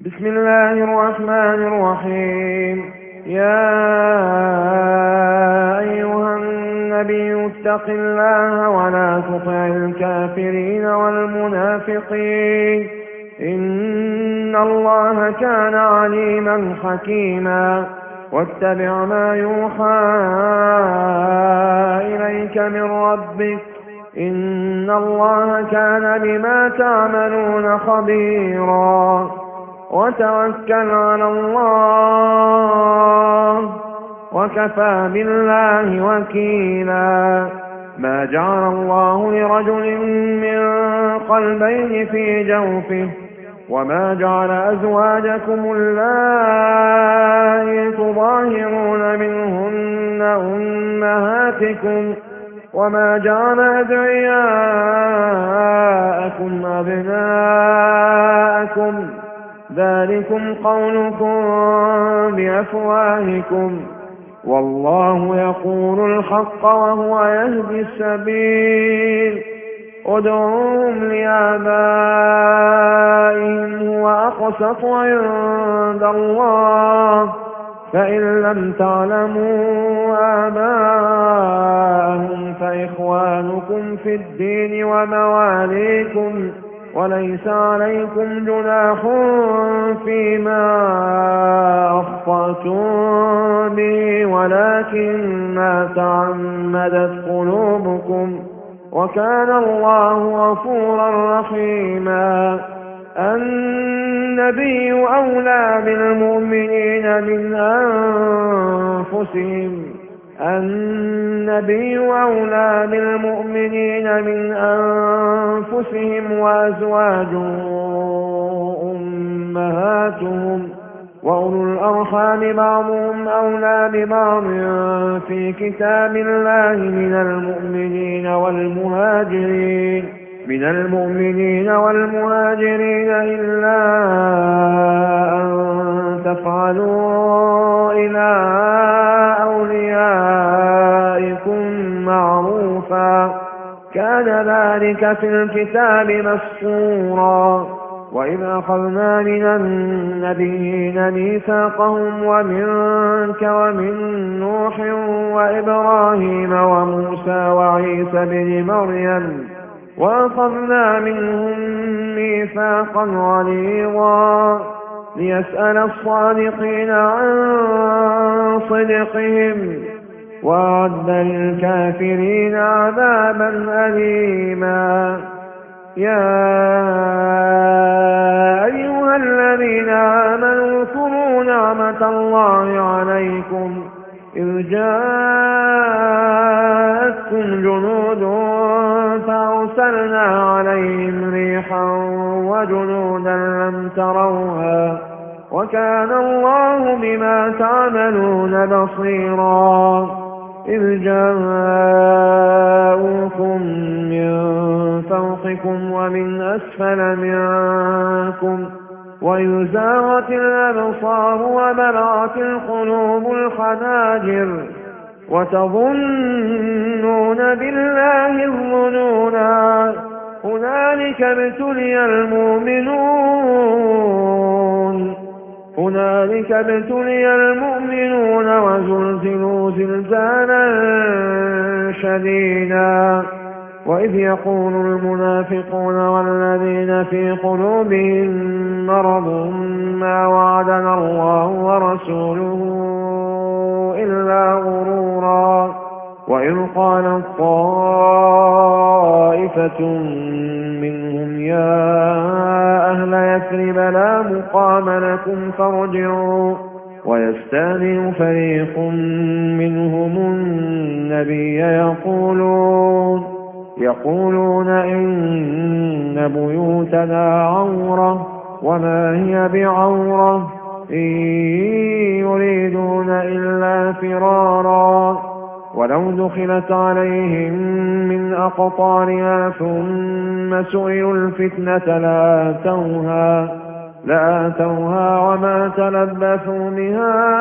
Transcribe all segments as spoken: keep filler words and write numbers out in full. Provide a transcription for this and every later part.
بسم الله الرحمن الرحيم. يا أيها النبي اتق الله ولا تطع الكافرين والمنافقين إن الله كان عليما حكيما. واتبع ما يوحى إليك من ربك إن الله كان بما تعملون خبيرا. وتوكل على الله وكفى بالله وكيلا. ما جعل الله لرجل من قلبين في جوفه وما جعل أزواجكم اللائي تظاهرون منهن أمهاتكم وما جعل أدعياءكم أبناءكم ذلكم قولكم بأفواهكم والله يقول الحق وهو يهدي السبيل. ادعوهم لآبائهم هو أقسط عند الله فإن لم تعلموا آباءهم فإخوانكم في الدين ومواليكم وليس عليكم جناح فيما أخطأتم به ولكن ما تعمدت قلوبكم وكان الله غفورا رحيما. النبي أولى بالمؤمنين من أنفسهم النبي أولى بالمؤمنين من أنفسهم وأزواجه أمهاتهم وأولو الأرحام بعضهم أولى ببعض في كتاب الله من المؤمنين والمهاجرين من المؤمنين والمهاجرين إلا أن تفعلوا إلى أوليائكم معروفا كان ذلك في الكتاب مسطورا. وإذ أخذنا من النبيين ميثاقهم ومنك ومن نوح وإبراهيم وموسى وعيسى بن مريم وأخذنا منهم ميثاقا غليظا ليسأل الصادقين عن صدقهم وأعد للكافرين عذابا أليما. يا أيها الذين آمنوا اذكروا نعمة الله عليكم إذ جاءتكم جنود فأرسلنا عليهم ريحا وجنودا لم تروها وكان الله بما تعملون بصيرا. إذ جاءوكم من فوقكم ومن أسفل منكم وإذ زاغت الأبصار وبلغت القلوب الحناجر وتظنون بالله الظنونا هنالك ابتلي المؤمنون هنالك ابتلي المؤمنون وزلزلوا زلزالا شديدا. وإذ يقول المنافقون والذين في قلوبهم مرض ما وعدنا الله ورسوله إلا غرورا. وإذ قالت طائفة منهم يا أهل يثرب لا مقام لكم فارجعوا ويستأذن فريق منهم النبي يقولون يقولون إن بيوتنا عورة وما هي بعورة إن يريدون إلا فرارا ولو دخلت عليهم من أقطارها ثم سئلوا الفتنة لآتوها لآتوها وما تلبثوا بها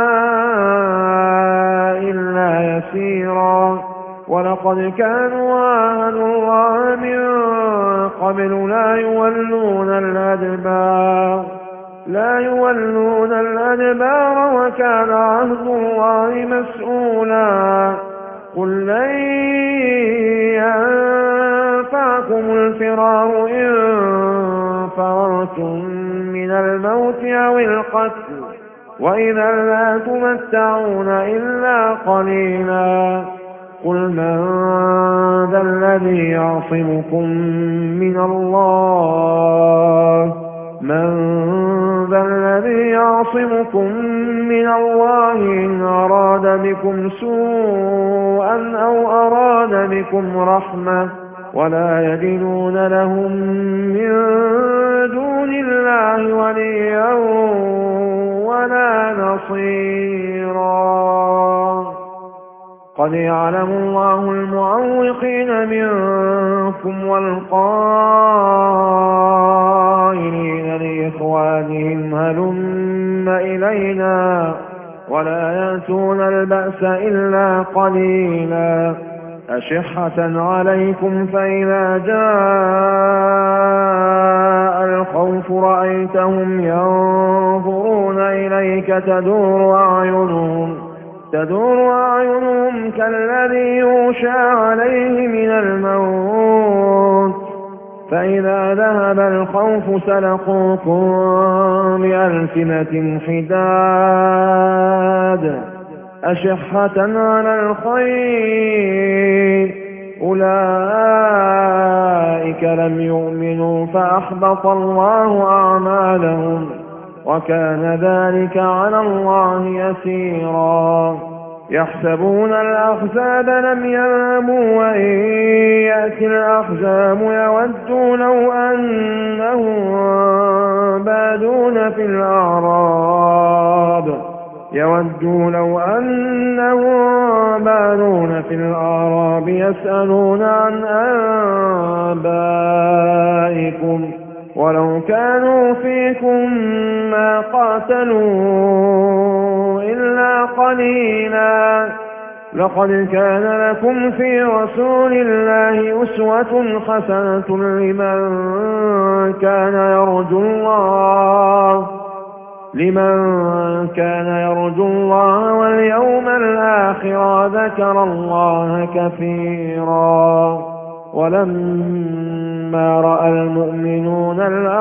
إلا يسيرا. ولقد كانوا عاهدوا الله من قبل لا يولون الأدبار لا يولون الأدبار وكان عهد الله مسؤولا. قل لن ينفعكم الفرار إن فررتم من الموت أو القتل وإذا لا تمتعون إلا قليلا. قل من ذا الذي يعصمكم من الله من ذا الذي يعصمكم من الله إن أراد بكم سوءا أو أراد بكم رحمة ولا يجدون لهم من دون الله وليا ولا نصيرا. قد يعلم الله المعوقين منكم والقائلين لإخوانهم هلم إلينا ولا يأتون البأس إلا قليلا. أشحة عليكم فإذا جاء الخوف رأيتهم ينظرون إليك تدور أعينهم تدور أعينهم كالذي يغشى عليه من الموت فإذا ذهب الخوف سلقوكم بألسنة حداد أشحة على الخير أولئك لم يؤمنوا فأحبط الله أعمالهم وكان ذلك على الله يسيرا. يحسبون الأحزاب لم يذهبوا وإن يأتي الأحزاب يودوا لو أنهم بادون في الأعراب يودوا لو أنهم بادون في الأعراب يسألون عن آبائكم ولو كانوا فيكم ما قاتلوا إلا قليلا. لقد كان لكم في رسول الله أسوة حسنة لمن كان يرجو الله لمن كان يرجو الله واليوم الآخر ذكر الله كثيرا. ولما رأى المؤمنون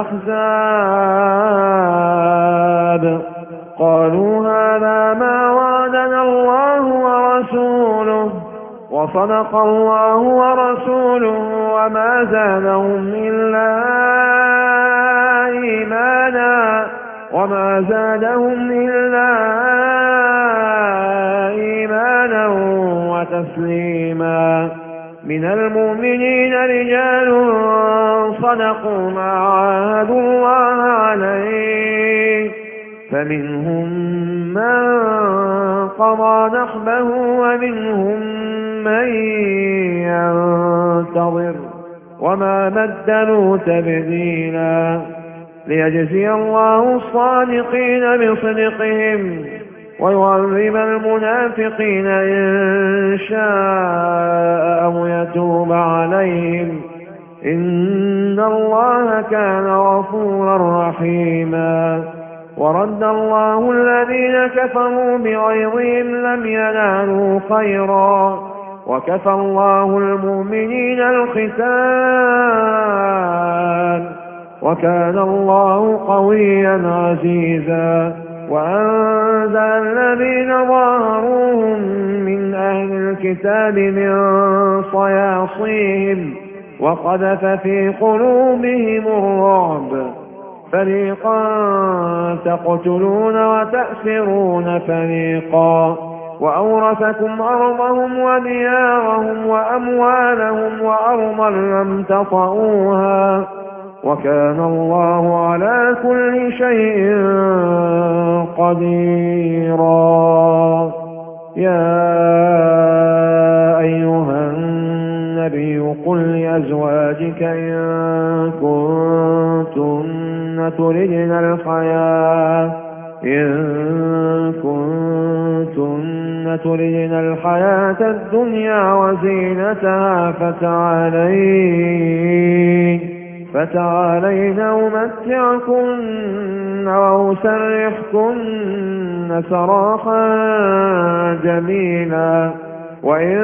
الأحزاب قالوا هذا ما وعدنا الله ورسوله وصدق الله ورسوله وما زادهم إلا إيمانا وما زادهم إلا إيمانا وتسليما. من المؤمنين رجال صدقوا ما عاهدوا الله عليه فمنهم من قضى نحبه ومنهم من ينتظر وما بدلوا تبديلا. ليجزي الله الصادقين بصدقهم ويعذب المنافقين إن شاء أو يتوب عليهم إن الله كان غفورا رحيما. ورد الله الذين كفروا بغيظهم لم ينالوا خيرا وكفى الله المؤمنين القتال وكان الله قويا عزيزا. وأنزل الذين ظاهروهم من أهل الكتاب من صياصيهم وقذف في قلوبهم الرعب فريقا تقتلون وتأسرون فريقا وأورثكم أرضهم وديارهم وأموالهم وأرضا لم تطئوها وكان الله على كل شيء قديرا. يا أيها النبي قل لأزواجك إن كنتن تردن الحياة إن كنتن تردن الحياة الدنيا وزينتها فتعالين فتعالين أمتعكن وأسرحكن سراحا جميلا. وإن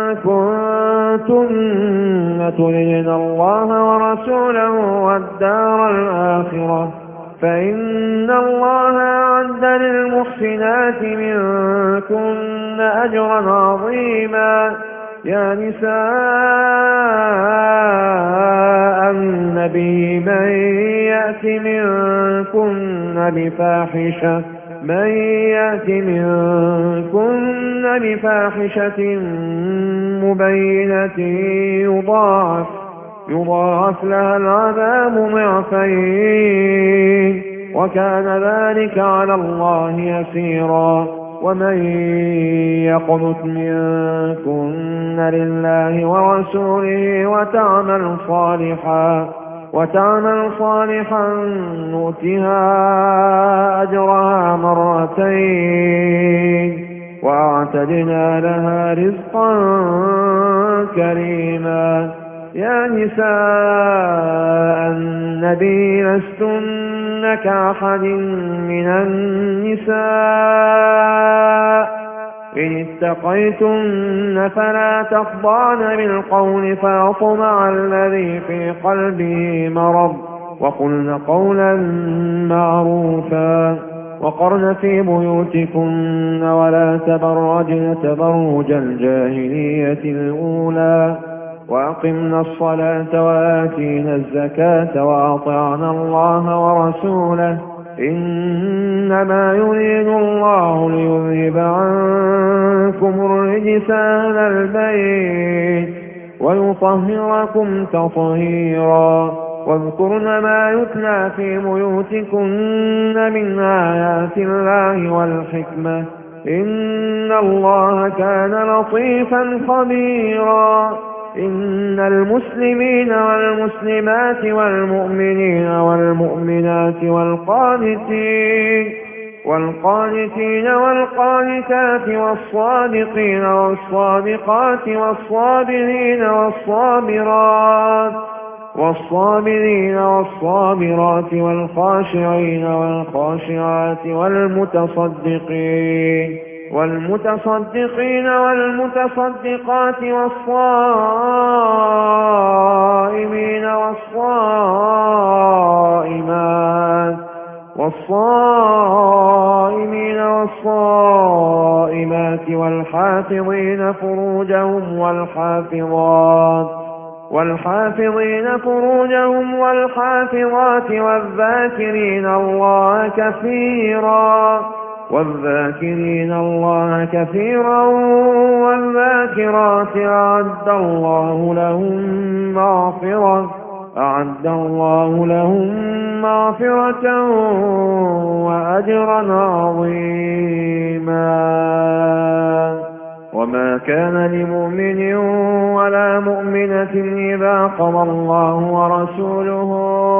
كنتن تردن الله ورسوله والدار الآخرة فإن الله أعد للمحسنات منكن أجرا عظيما. يا نساء النبي من يأت منكن بفاحشة من يأت منكن بفاحشة مبينة يضاعف يضاعف لها العذاب ضعفين وكان ذلك على الله يسيرا. ومن يقنت منكن لله ورسوله وتعمل صالحا وتعمل صالحا نؤتها أجرها مرتين وأعتدنا لها رزقا كريما. يا نساء النبي لستن كأحد من النساء إن اتقيتن فلا تخضعن بالقول فيطمع الذي في قلبه مرض وقلن قولا معروفا. وقرن في بيوتكن ولا تبرجن تبرج الجاهلية الأولى وأقمنا الصلاة وآتينا الزكاة وأطعنا الله ورسوله إنما يريد الله ليذهب عنكم الرجس أهل البيت ويطهركم تطهيرا. واذكرن ما يتلى في بيوتكن من آيات الله والحكمة إن الله كان لطيفا خبيرا. إن المسلمين والمسلمات والمؤمنين والمؤمنات والقانتين والقانتين والقانتات والصادقين والصادقات والصابرين والصابرات والصابرين والصابرات والخاشعين والخاشعات والمتصدقين والمتصدقين والمتصدقات والصائمين والصائمات والصائمين والصائمات والحافظين فروجهم والحافظات والحافظين فروجهم والحافظات والذاكرين الله كثيرا والذاكرين الله كثيرا والذاكرات أعد الله لهم مغفرة أعد الله لهم مغفرة وأجرا عظيما. وما كان لمؤمن ولا مؤمنة إذا قضى الله ورسوله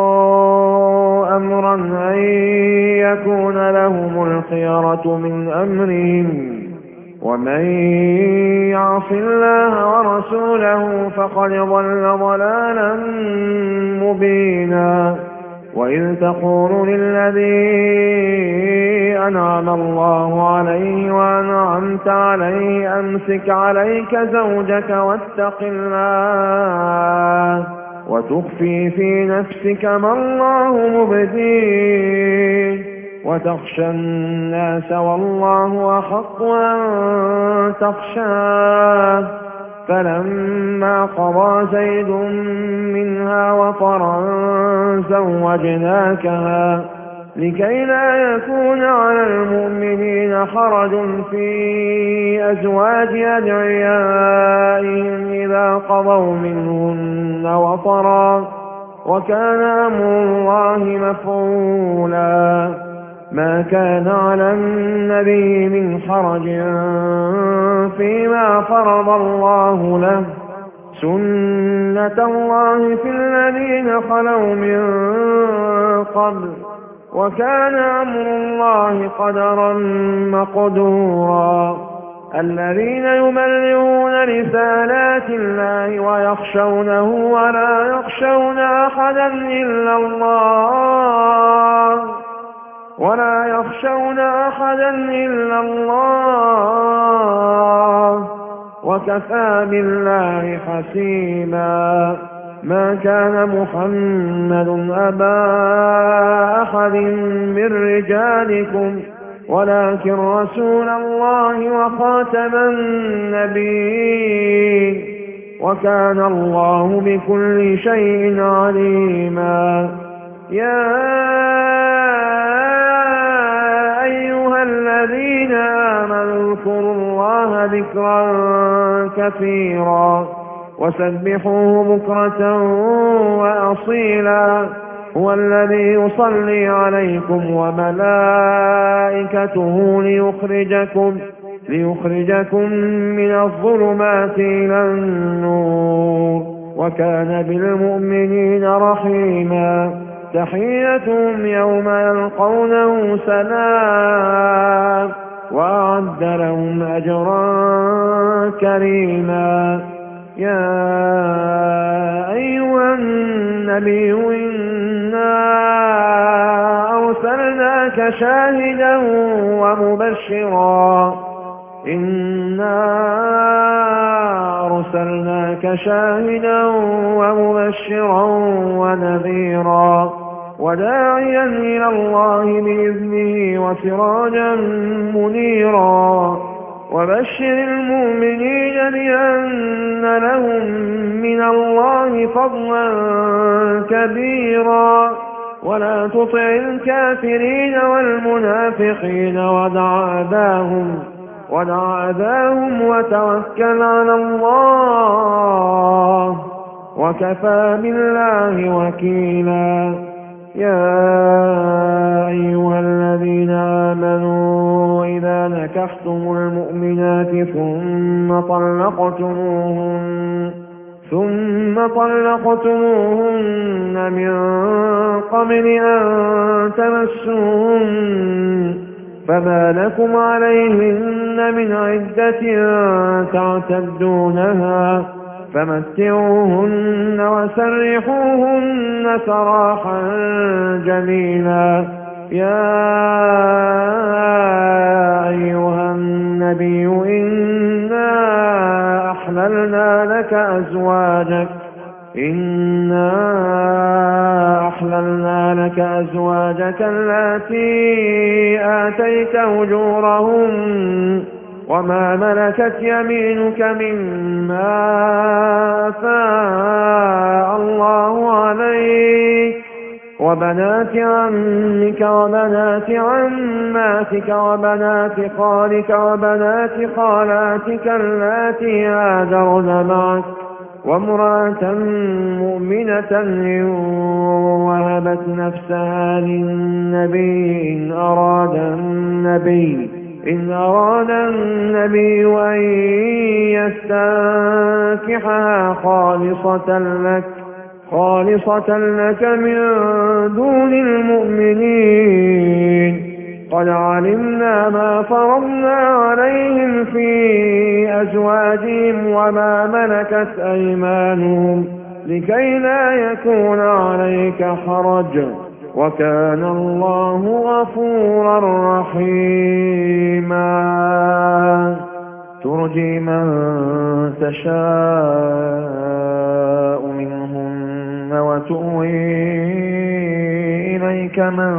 أمرا أن يكون لهم الخيرة من أمرهم ومن يعص الله ورسوله فقد ضل ضلالا مبينا. وإذ تقول للذي أنعم الله عليه وأنعمت عليه أمسك عليك زوجك واتق الله وتخفي في نفسك ما الله مبديه وتخشى الناس والله أحق أن تخشاه. فلما قضى زيد منها وطرا زوجناكها لكي لا يكون على المؤمنين حرج في أزواج أدعيائهم إذا قضوا منهن وطرا وكان أمر الله مفعولا. ما كان على النبي من حرج فيما فرض الله له سنة الله في الذين خلوا من قبل وكان أمر الله قدرا مقدورا. الذين يبلغون رسالات الله ويخشونه ولا يخشون أحدا إلا الله ولا يخشون أحدا إلا الله وكفى بالله حسيبا. ما كان محمد أبا أحد من رجالكم ولكن رسول الله وخاتم النبيين وكان الله بكل شيء عليما. يا أيها الذين آمنوا اذكروا الله ذكرا كثيرا وسبحوه بكرة وأصيلا. هو الذي يصلي عليكم وملائكته ليخرجكم, ليخرجكم من الظلمات إلى النور وكان بالمؤمنين رحيما. تحيتهم يوم يلقونه سلام وأعد لهم أجرا كريما. يا أيها النبي إنا أرسلناك شاهدا ومبشرا إنا أرسلناك شاهدا ومبشرا ونذيرا وداعيا إلى الله بإذنه وسراجا منيرا. وبشر المؤمنين بأن لهم من الله فضلا كبيرا ولا تطع الكافرين والمنافقين ودع أذاهم ودع أذاهم وتوكل على الله وكفى بالله وكيلا. يا أيها الذين آمنوا إذا نكحتم المؤمنات ثم طلقتموهن ثم طلقتموهن من قبل أن تمسوهن فما لكم عليهن من عدة تعتدونها فمتعوهن وسرحوهن سراحا جميلا. يا أيها النبي إنا أحللنا لك أزواجك إنا أحللنا لك أزواجك التي آتيت أجورهن وما ملكت يمينك مما أفاء الله عليك وبنات عمك وبنات عماتك وبنات خالك وبنات خالاتك اللاتي هاجرن معك وامرأة مؤمنة إن وهبت نفسها للنبي إن أراد النبي إن أراد النبي أن يستنكحها خالصة لك خالصة لك من دون المؤمنين. قد علمنا ما فرضنا عليهم في أزواجهم وما ملكت أيمانهم لكي لا يكون عليك حرج وكان الله غفورا رحيما. ترجي من تشاء منهن وتؤوي إليك من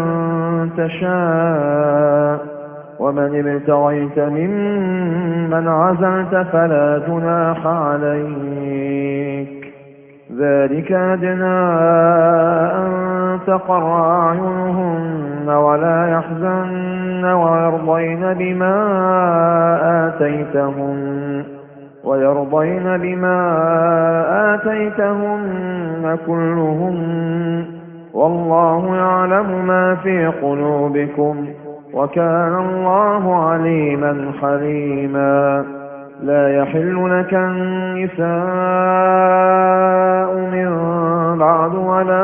تشاء ومن ابتغيت ممن عزلت فلا جناح عليك ذلك أدنى أن تقر أعينهن ولا يحزن ويرضين بما آتيتهن ويرضين بما آتيتهن كلهن والله يعلم ما في قلوبكم وكان الله عليما حليما. لا يحل لك النساء من بعد ولا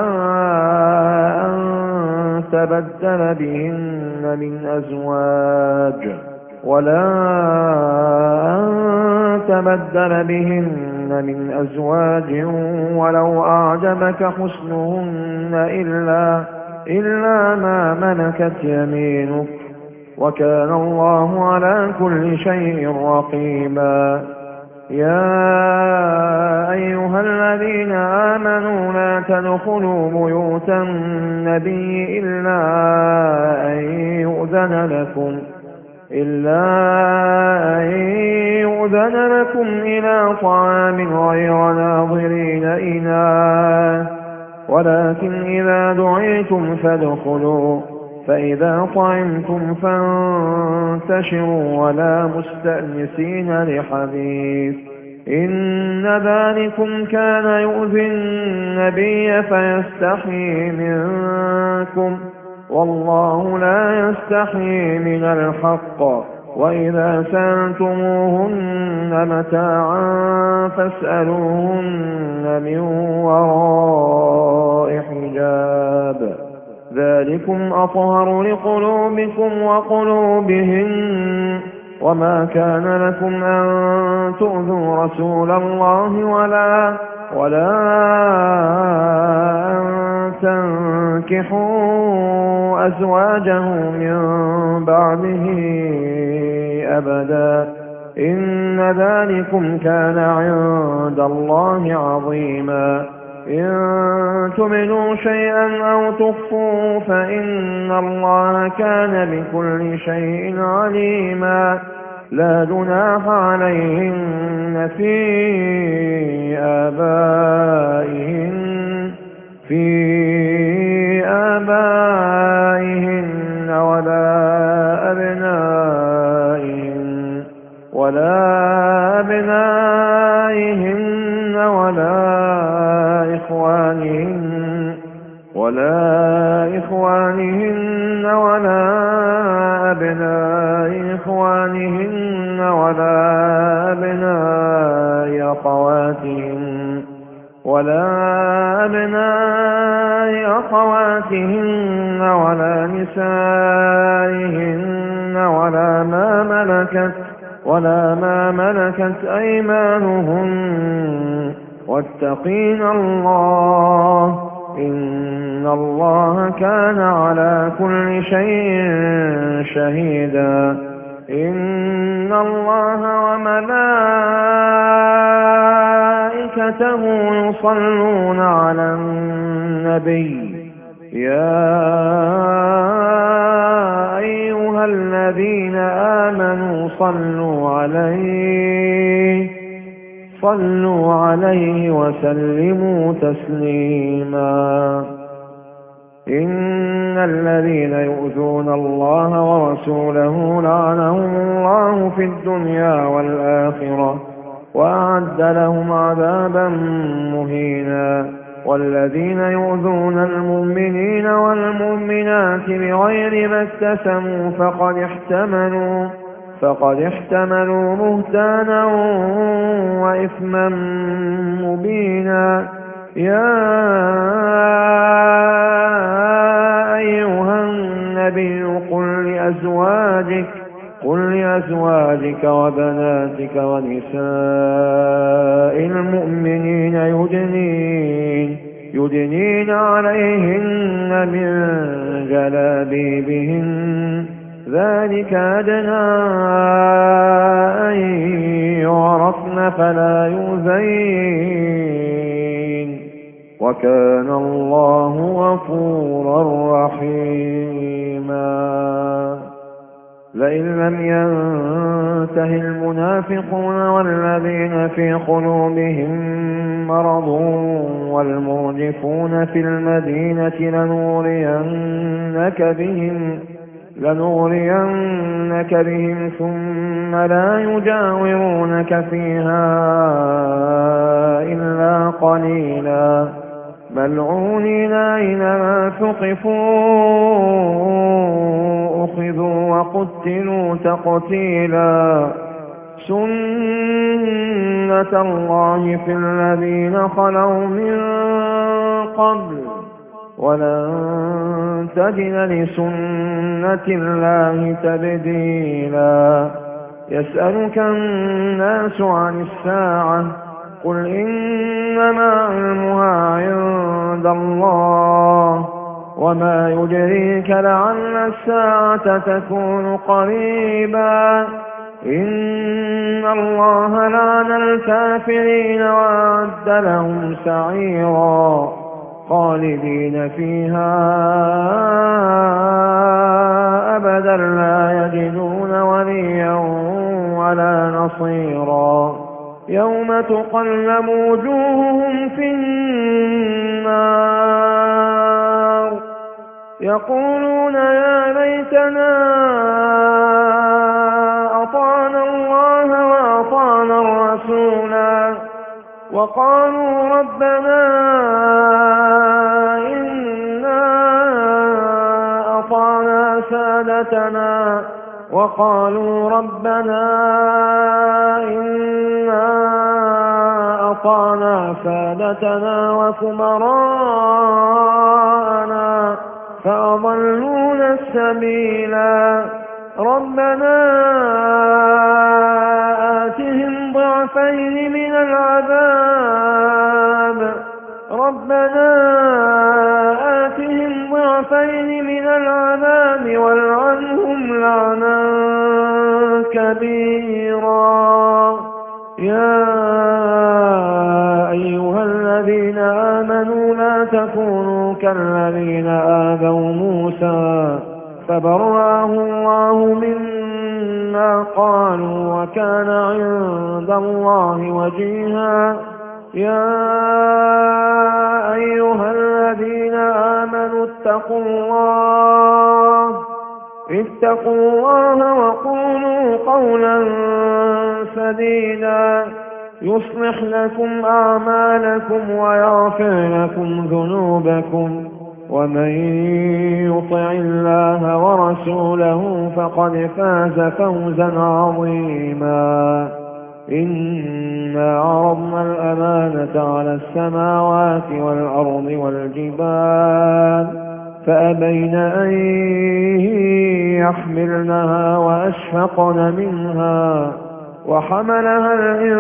أن تبدل بهن من أزواج ولا أن تبدل بهن من أزواج ولو أعجبك حسنهن إلا, إلا ما ملكت يمينك وكان الله على كل شيء رقيبا. يا أيها الذين آمنوا لا تدخلوا بيوت النبي إلا أن يؤذن لكم إلا أن يؤذن لكم إلى طعام غير ناظرين إناه ولكن إذا دعيتم فادخلوا فإذا طعمتم فانتشروا ولا مستأنسين لحديث إن ذلكم كان يؤذي النبي فيستحيي منكم والله لا يستحيي من الحق وإذا سألتموهن متاعا فاسألوهن من وراء حجاب ذلكم أطهر لقلوبكم وقلوبهن وما كان لكم أن تؤذوا رسول الله ولا ولا أن تنكحوا أزواجه من بعده أبدا إن ذلكم كان عند الله عظيما. إن تبدوا شيئا أو تخفوه فإن الله كان بكل شيء عليما. لا جناح عليهن في آبائهن في آبائهن ولا أبنائهن ولا أبنائهن ولا إخوانهن ولا إخوانهن ولا أبناء إخوانهن ولا أبناء أخواتهن ولا أبناء أخواتهن ولا نسائهن ولا ما ملكت ولا ما ملكت أيمانهن واتقين الله إن الله كان على كل شيء شهيدا. إن الله وملائكته يصلون على النبي يا أيها الذين آمنوا صلوا عليه صلوا عليه وسلموا تسليما. إن الذين يؤذون الله ورسوله لعنهم الله في الدنيا والآخرة وأعد لهم عذابا مهينا. والذين يؤذون المؤمنين والمؤمنات بغير ما اكتسبوا فقد احتملوا فقد احتملوا بهتانا وإثما مبينا. يا أيها النبي قل لأزواجك قل لأزواجك وبناتك ونساء المؤمنين يدنين يدنين عليهن من جلابيبهن ذلك أدنى أن يعرفن فلا يؤذين وكان الله غفورا رحيما. لئن لم ينته المنافقون والذين في قلوبهم مرض والمرجفون في المدينة لنغرينك بهم لنغرينك بهم ثم لا يجاورونك فيها إلا قليلا ملعونين أينما ثقفوا أخذوا وقتلوا تقتيلا. سنة الله في الذين خلوا من قبل ولن تجد لسنة الله تبديلا. يسألك الناس عن الساعة قل إنما علمها عند الله وما يدريك لعل الساعة تكون قريبا. إن الله لعن الكافرين وأعد لهم سعيرا خالدين فيها أبدا لا يجدون وليا ولا نصيرا. يوم تقلب وجوههم في النار يقولون يا ليتنا أطعنا الله وأطعنا الرسولا وقالوا ربنا إنا أطعنا سادتنا وقالوا ربنا إنا أطعنا سادتنا وكبراءنا فأضلونا السبيلا. ربنا آتهم ضعفين من العذاب ربنا آتهم ضعفين من العذاب والعنهم لعنا كبيرا. يا أيها الذين آمنوا لا تكونوا كالذين آذوا موسى فبرأه الله مما قالوا وكان عند الله وجيها. يا أيها الذين آمنوا اتقوا الله اتقوا الله وقولوا قولا سديدا يصلح لكم أعمالكم ويغفر لكم ذنوبكم ومن يطع الله ورسوله فقد فاز فوزا عظيما. إنا عرضنا الأمانة على السماوات والأرض والجبال فأبين أن يحملنها وأشفقن منها وحملها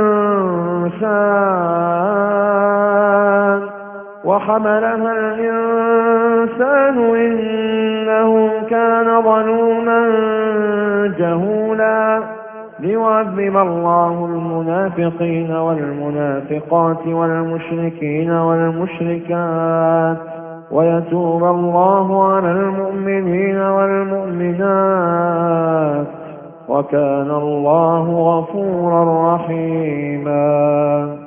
الإنسان وحملها الإنسان إنه كان ظلوما جهولا. ليعذب الله المنافقين والمنافقات والمشركين والمشركات ويتوب الله على المؤمنين والمؤمنات وكان الله غفورا رحيما.